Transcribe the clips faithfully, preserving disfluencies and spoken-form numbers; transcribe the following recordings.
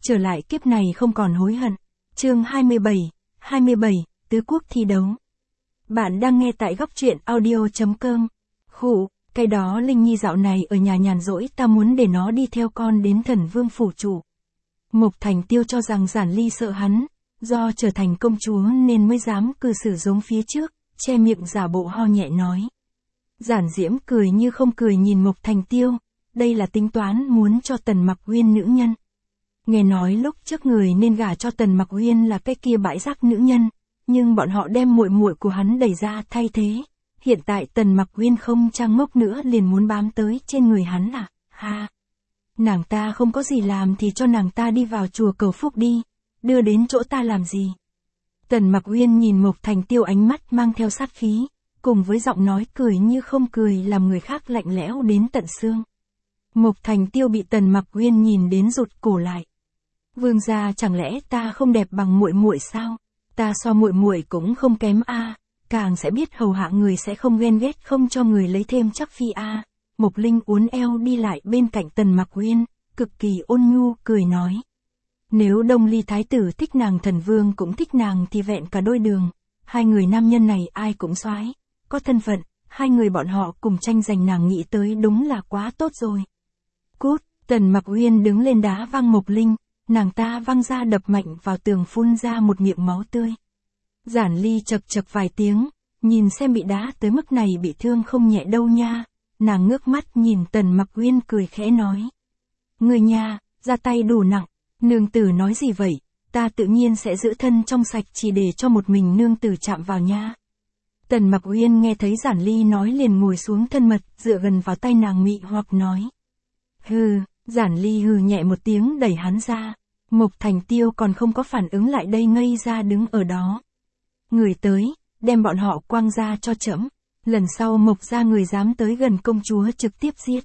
trở lại kiếp này không còn hối hận. Chương hai mươi bảy, hai mươi bảy, tứ quốc thi đấu. Bạn đang nghe tại góc truyện audio chấm com. Khụ, cái đó Linh Nhi dạo này ở nhà nhàn rỗi, ta muốn để nó đi theo con đến Thần Vương phủ chủ. Mộc Thành Tiêu cho rằng Giản Ly sợ hắn, do trở thành công chúa nên mới dám cư xử giống phía trước, che miệng giả bộ ho nhẹ nói. Giản Diễm cười như không cười nhìn Mộc Thành Tiêu, đây là tính toán muốn cho Tần Mặc Uyên nữ nhân. Nghe nói lúc trước người nên gả cho Tần Mặc Uyên là cái kia bãi rác nữ nhân, nhưng bọn họ đem muội muội của hắn đẩy ra thay thế. Hiện tại Tần Mặc Uyên không trang ngốc nữa liền muốn bám tới trên người hắn à, ha. Nàng ta không có gì làm thì cho nàng ta đi vào chùa cầu phúc đi, đưa đến chỗ ta làm gì. Tần Mặc Uyên nhìn Mộc Thành Tiêu ánh mắt mang theo sát khí, cùng với giọng nói cười như không cười làm người khác lạnh lẽo đến tận xương. Mộc Thành Tiêu bị Tần Mặc Uyên nhìn đến rụt cổ lại. Vương gia, chẳng lẽ ta không đẹp bằng muội muội sao? Ta so muội muội cũng không kém a, à. Càng sẽ biết hầu hạ người sẽ không ghen ghét không cho người lấy thêm chắc phi a. À. Mộc Linh uốn eo đi lại bên cạnh Tần Mặc Uyên, cực kỳ ôn nhu cười nói. Nếu Đông Ly thái tử thích nàng, Thần Vương cũng thích nàng thì vẹn cả đôi đường. Hai người nam nhân này ai cũng soái, có thân phận, hai người bọn họ cùng tranh giành nàng, nghĩ tới đúng là quá tốt rồi. Cút, Tần Mặc Uyên đứng lên đá văng Mộc Linh, nàng ta văng ra đập mạnh vào tường phun ra một miệng máu tươi. Giản Ly chật chật vài tiếng, nhìn xem bị đá tới mức này bị thương không nhẹ đâu nha. Nàng ngước mắt nhìn Tần Mặc Uyên cười khẽ nói. Người nha, ra tay đủ nặng, nương tử nói gì vậy, ta tự nhiên sẽ giữ thân trong sạch chỉ để cho một mình nương tử chạm vào nha. Tần Mặc Uyên nghe thấy Giản Ly nói liền ngồi xuống thân mật, dựa gần vào tay nàng mị hoặc nói. Hừ, Giản Ly hừ nhẹ một tiếng đẩy hắn ra. Mộc Thành Tiêu còn không có phản ứng lại đây ngây ra đứng ở đó. Người tới, đem bọn họ quăng ra cho trẫm. Lần sau Mộc gia người dám tới gần công chúa trực tiếp giết.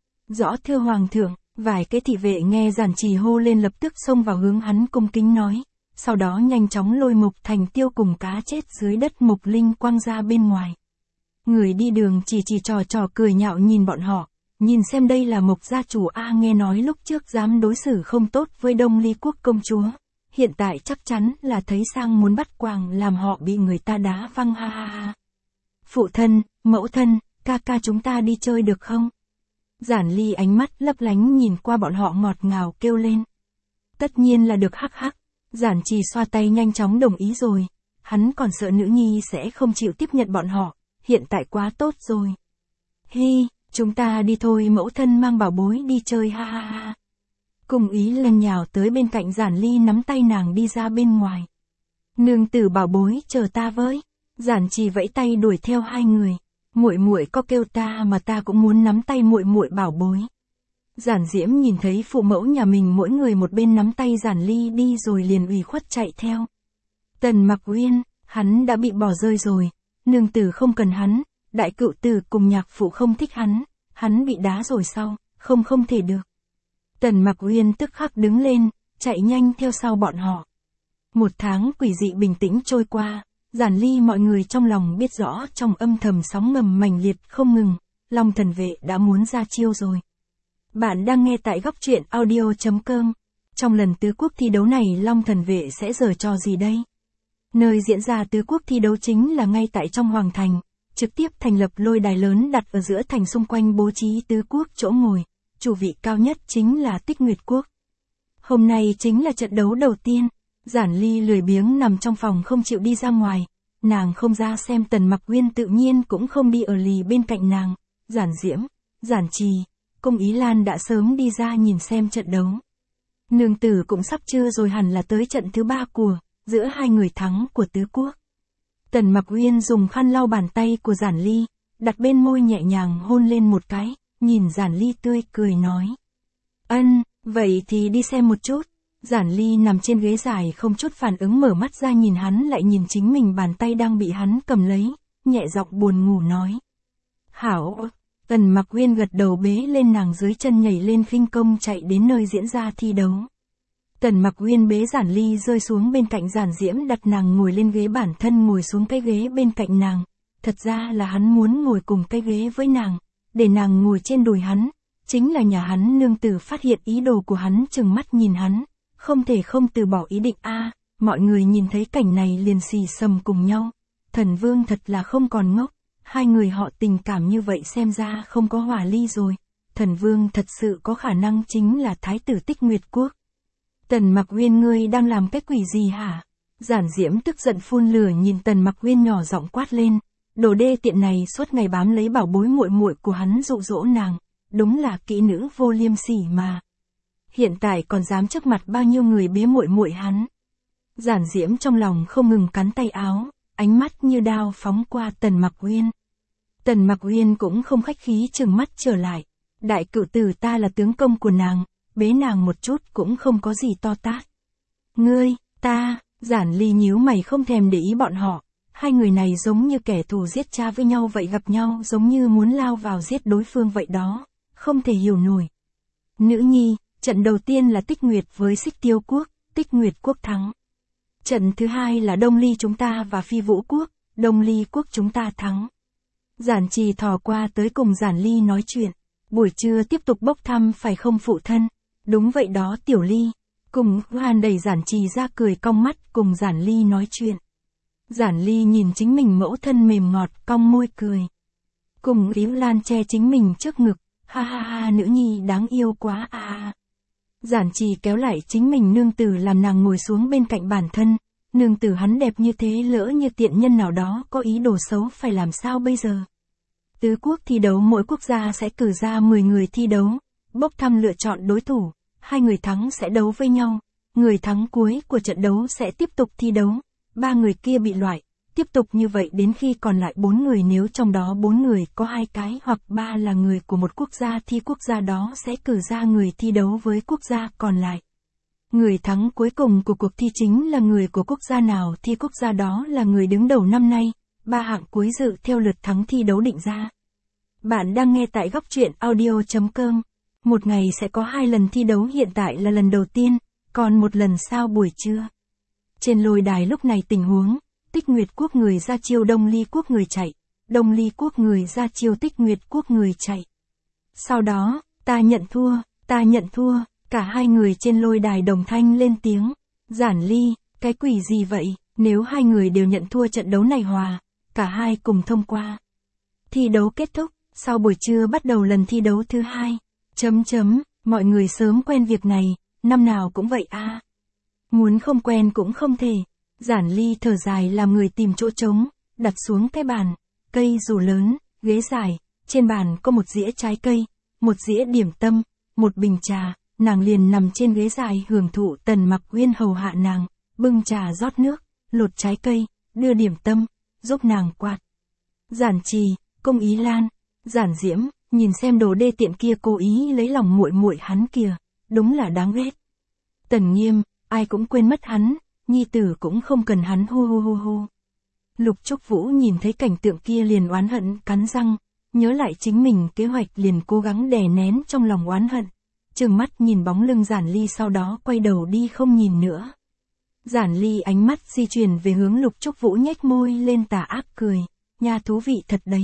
Rõ thưa hoàng thượng, vài cái thị vệ nghe Giản Trì hô lên lập tức xông vào hướng hắn cung kính nói. Sau đó nhanh chóng lôi Mộc Thành Tiêu cùng cá chết dưới đất Mộc Linh quăng ra bên ngoài. Người đi đường chỉ chỉ trò trò cười nhạo nhìn bọn họ. Nhìn xem đây là Mộc gia chủ a, nghe nói lúc trước dám đối xử không tốt với Đông Ly quốc công chúa. Hiện tại chắc chắn là thấy sang muốn bắt quàng làm họ bị người ta đá văng ha ha ha. Phụ thân, mẫu thân, ca ca chúng ta đi chơi được không? Giản Ly ánh mắt lấp lánh nhìn qua bọn họ ngọt ngào kêu lên. Tất nhiên là được hắc hắc. Giản Trì xoa tay nhanh chóng đồng ý rồi. Hắn còn sợ nữ nhi sẽ không chịu tiếp nhận bọn họ. Hiện tại quá tốt rồi. Hi, chúng ta đi thôi, mẫu thân mang bảo bối đi chơi ha ha ha. Cùng Ý lần nhào tới bên cạnh Giản Ly nắm tay nàng đi ra bên ngoài. Nương tử bảo bối chờ ta với. Giản Trì vẫy tay đuổi theo hai người. Muội muội có kêu ta mà ta cũng muốn nắm tay muội muội bảo bối. Giản Diễm nhìn thấy phụ mẫu nhà mình mỗi người một bên nắm tay Giản Ly đi rồi liền ủy khuất chạy theo. Tần Mặc Uyên, hắn đã bị bỏ rơi rồi. Nương tử không cần hắn. Đại cựu tử cùng nhạc phụ không thích hắn. Hắn bị đá rồi sao, không không thể được. Tần Mặc Uyên tức khắc đứng lên, chạy nhanh theo sau bọn họ. Một tháng quỷ dị bình tĩnh trôi qua. Giản Ly mọi người trong lòng biết rõ trong âm thầm sóng ngầm mãnh liệt không ngừng. Long thần vệ đã muốn ra chiêu rồi. Bạn đang nghe tại góc truyện audio chấm com. Trong lần tứ quốc thi đấu này Long thần vệ sẽ giở trò gì đây? Nơi diễn ra tứ quốc thi đấu chính là ngay tại trong hoàng thành. Trực tiếp thành lập lôi đài lớn đặt ở giữa thành, xung quanh bố trí tứ quốc chỗ ngồi. Chủ vị cao nhất chính là Tích Nguyệt quốc. Hôm nay chính là trận đấu đầu tiên. Giản Ly lười biếng nằm trong phòng không chịu đi ra ngoài. Nàng không ra xem Tần Mặc Uyên tự nhiên cũng không đi ở lì bên cạnh nàng. Giản Diễm, Giản Trì, Cung Ý Lan đã sớm đi ra nhìn xem trận đấu. Nương tử cũng sắp trưa rồi, hẳn là tới trận thứ ba của giữa hai người thắng của tứ quốc. Tần Mặc Uyên dùng khăn lau bàn tay của Giản Ly, đặt bên môi nhẹ nhàng hôn lên một cái, nhìn Giản Ly tươi cười nói. Ân, vậy thì đi xem một chút. Giản Ly nằm trên ghế dài không chút phản ứng, mở mắt ra nhìn hắn lại nhìn chính mình bàn tay đang bị hắn cầm lấy, nhẹ giọng buồn ngủ nói. Hảo. Tần Mặc Uyên gật đầu bế lên nàng dưới chân nhảy lên khinh công chạy đến nơi diễn ra thi đấu. Tần Mặc Uyên bế Giản Ly rơi xuống bên cạnh Giản Diễm, đặt nàng ngồi lên ghế, bản thân ngồi xuống cái ghế bên cạnh nàng. Thật ra là hắn muốn ngồi cùng cái ghế với nàng, để nàng ngồi trên đùi hắn. Chính là nhà hắn nương tử phát hiện ý đồ của hắn, trừng mắt nhìn hắn, không thể không từ bỏ ý định a. Mọi người nhìn thấy cảnh này liền xì xầm cùng nhau. Thần Vương thật là không còn ngốc, hai người họ tình cảm như vậy xem ra không có hòa ly rồi. Thần Vương thật sự có khả năng chính là Thái tử Tích Nguyệt Quốc. Tần Mặc Uyên, ngươi đang làm cái quỷ gì hả? Giản Diễm tức giận phun lửa nhìn Tần Mặc Uyên nhỏ giọng quát lên, đồ đê tiện này suốt ngày bám lấy bảo bối muội muội của hắn dụ dỗ nàng, đúng là kỹ nữ vô liêm sỉ mà. Hiện tại còn dám trước mặt bao nhiêu người bế muội muội hắn. Giản Diễm trong lòng không ngừng cắn tay áo, ánh mắt như đao phóng qua Tần Mặc Uyên. Tần Mặc Uyên cũng không khách khí trừng mắt trở lại, đại cửu tử ta là tướng công của nàng, bế nàng một chút cũng không có gì to tát. Ngươi, ta, Giản Ly nhíu mày không thèm để ý bọn họ, hai người này giống như kẻ thù giết cha với nhau vậy, gặp nhau giống như muốn lao vào giết đối phương vậy đó, không thể hiểu nổi. Nữ nhi, trận đầu tiên là Tích Nguyệt với Xích Tiêu Quốc, Tích Nguyệt Quốc thắng. Trận thứ hai là Đông Ly chúng ta và Phi Vũ Quốc, Đông Ly Quốc chúng ta thắng. Giản Trì thò qua tới cùng Giản Ly nói chuyện, buổi trưa tiếp tục bốc thăm phải không phụ thân? Đúng vậy đó Tiểu Ly. Cùng Hoan đẩy Giản Trì ra cười cong mắt cùng Giản Ly nói chuyện. Giản Ly nhìn chính mình mẫu thân mềm ngọt cong môi cười. Cùng Yến Lan che chính mình trước ngực, ha ha ha nữ nhi đáng yêu quá à à. Giản Trì kéo lại chính mình nương tử làm nàng ngồi xuống bên cạnh bản thân, nương tử hắn đẹp như thế lỡ như tiện nhân nào đó có ý đồ xấu phải làm sao bây giờ. Tứ quốc thi đấu mỗi quốc gia sẽ cử ra mười người thi đấu, bốc thăm lựa chọn đối thủ, hai người thắng sẽ đấu với nhau, người thắng cuối của trận đấu sẽ tiếp tục thi đấu, ba người kia bị loại, tiếp tục như vậy đến khi còn lại bốn người, nếu trong đó bốn người có hai cái hoặc ba là người của một quốc gia thì quốc gia đó sẽ cử ra người thi đấu với quốc gia còn lại. Người thắng cuối cùng của cuộc thi chính là người của quốc gia nào thì quốc gia đó là người đứng đầu năm nay, ba hạng cuối dự theo lượt thắng thi đấu định ra. Bạn đang nghe tại góc truyện audio chấm com. Một ngày sẽ có hai lần thi đấu, hiện tại là lần đầu tiên, còn một lần sau buổi trưa. Trên lôi đài lúc này tình huống, Tích Nguyệt Quốc người ra chiêu Đông Ly Quốc người chạy, Đông Ly Quốc người ra chiêu Tích Nguyệt Quốc người chạy. Sau đó, ta nhận thua, ta nhận thua, cả hai người trên lôi đài đồng thanh lên tiếng. Giản Ly, cái quỷ gì vậy, nếu hai người đều nhận thua trận đấu này hòa, cả hai cùng thông qua. Thi đấu kết thúc, sau buổi trưa bắt đầu lần thi đấu thứ hai. Chấm chấm, mọi người sớm quen việc này, năm nào cũng vậy a. À. Muốn không quen cũng không thể. Giản Ly thở dài làm người tìm chỗ trống, đặt xuống cái bàn, cây dù lớn, ghế dài, trên bàn có một dĩa trái cây, một dĩa điểm tâm, một bình trà, nàng liền nằm trên ghế dài hưởng thụ Tần Mặc Uyên hầu hạ nàng, bưng trà rót nước, lột trái cây, đưa điểm tâm, giúp nàng quạt. Giản Trì, Công Ý Lan, Giản Diễm, nhìn xem đồ đê tiện kia cố ý lấy lòng muội muội hắn kìa, đúng là đáng ghét. Tần Nghiêm, ai cũng quên mất hắn, nhi tử cũng không cần hắn hu hu hu hu. Lục Trúc Vũ nhìn thấy cảnh tượng kia liền oán hận cắn răng, nhớ lại chính mình kế hoạch liền cố gắng đè nén trong lòng oán hận, trừng mắt nhìn bóng lưng Giản Ly sau đó quay đầu đi không nhìn nữa. Giản Ly ánh mắt di chuyển về hướng Lục Trúc Vũ nhếch môi lên tà ác cười, nha thú vị thật đấy.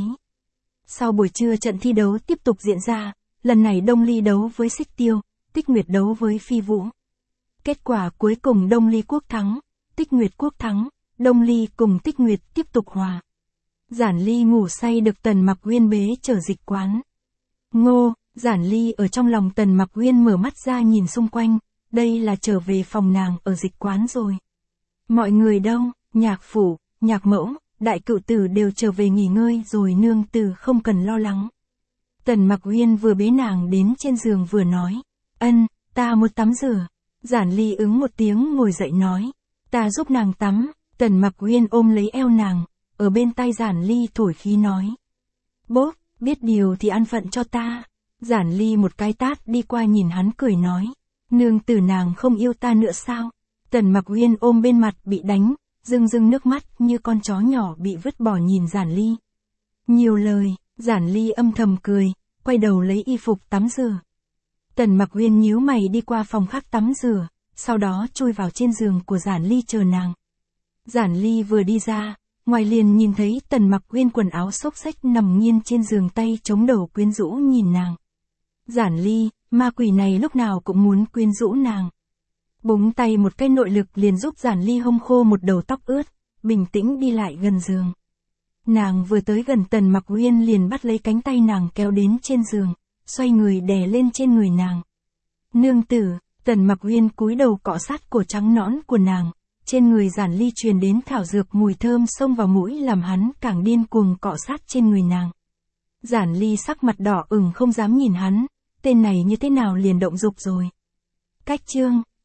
Sau buổi trưa trận thi đấu tiếp tục diễn ra, lần này Đông Ly đấu với Xích Tiêu, Tích Nguyệt đấu với Phi Vũ. Kết quả cuối cùng Đông Ly Quốc thắng, Tích Nguyệt Quốc thắng, Đông Ly cùng Tích Nguyệt tiếp tục hòa. Giản Ly ngủ say được Tần Mặc Uyên bế trở dịch quán. Ngô, Giản Ly ở trong lòng Tần Mặc Uyên mở mắt ra nhìn xung quanh, đây là trở về phòng nàng ở dịch quán rồi. Mọi người đâu, nhạc phủ, nhạc mẫu, đại cựu tử đều trở về nghỉ ngơi rồi, nương tử không cần lo lắng. Tần Mặc Uyên vừa bế nàng đến trên giường vừa nói, ân, ta muốn tắm rửa. Giản Ly ứng một tiếng ngồi dậy nói, ta giúp nàng tắm. Tần Mặc Uyên ôm lấy eo nàng, ở bên tai Giản Ly thổi khí nói, bốp, biết điều thì ăn phận cho ta. Giản Ly một cái tát đi qua nhìn hắn cười nói, nương tử nàng không yêu ta nữa sao? Tần Mặc Uyên ôm bên mặt bị đánh, rưng rưng nước mắt như con chó nhỏ bị vứt bỏ nhìn Giản Ly. Nhiều lời, Giản Ly âm thầm cười, quay đầu lấy y phục tắm rửa. Tần Mặc Uyên nhíu mày đi qua phòng khác tắm rửa, sau đó chui vào trên giường của Giản Ly chờ nàng. Giản Ly vừa đi ra, ngoài liền nhìn thấy Tần Mặc Uyên quần áo xốc xách nằm nghiêng trên giường, tay chống đầu quyến rũ nhìn nàng. Giản Ly, ma quỷ này lúc nào cũng muốn quyến rũ nàng. Búng tay một cái nội lực liền giúp Giản Ly hông khô một đầu tóc ướt, bình tĩnh đi lại gần giường. Nàng vừa tới gần Tần Mặc Uyên liền bắt lấy cánh tay nàng kéo đến trên giường, xoay người đè lên trên người nàng. Nương tử, Tần Mặc Uyên cúi đầu cọ sát cổ trắng nõn của nàng, trên người Giản Ly truyền đến thảo dược mùi thơm xông vào mũi làm hắn càng điên cuồng cọ sát trên người nàng. Giản Ly sắc mặt đỏ ửng không dám nhìn hắn, tên này như thế nào liền động dục rồi. Cách chương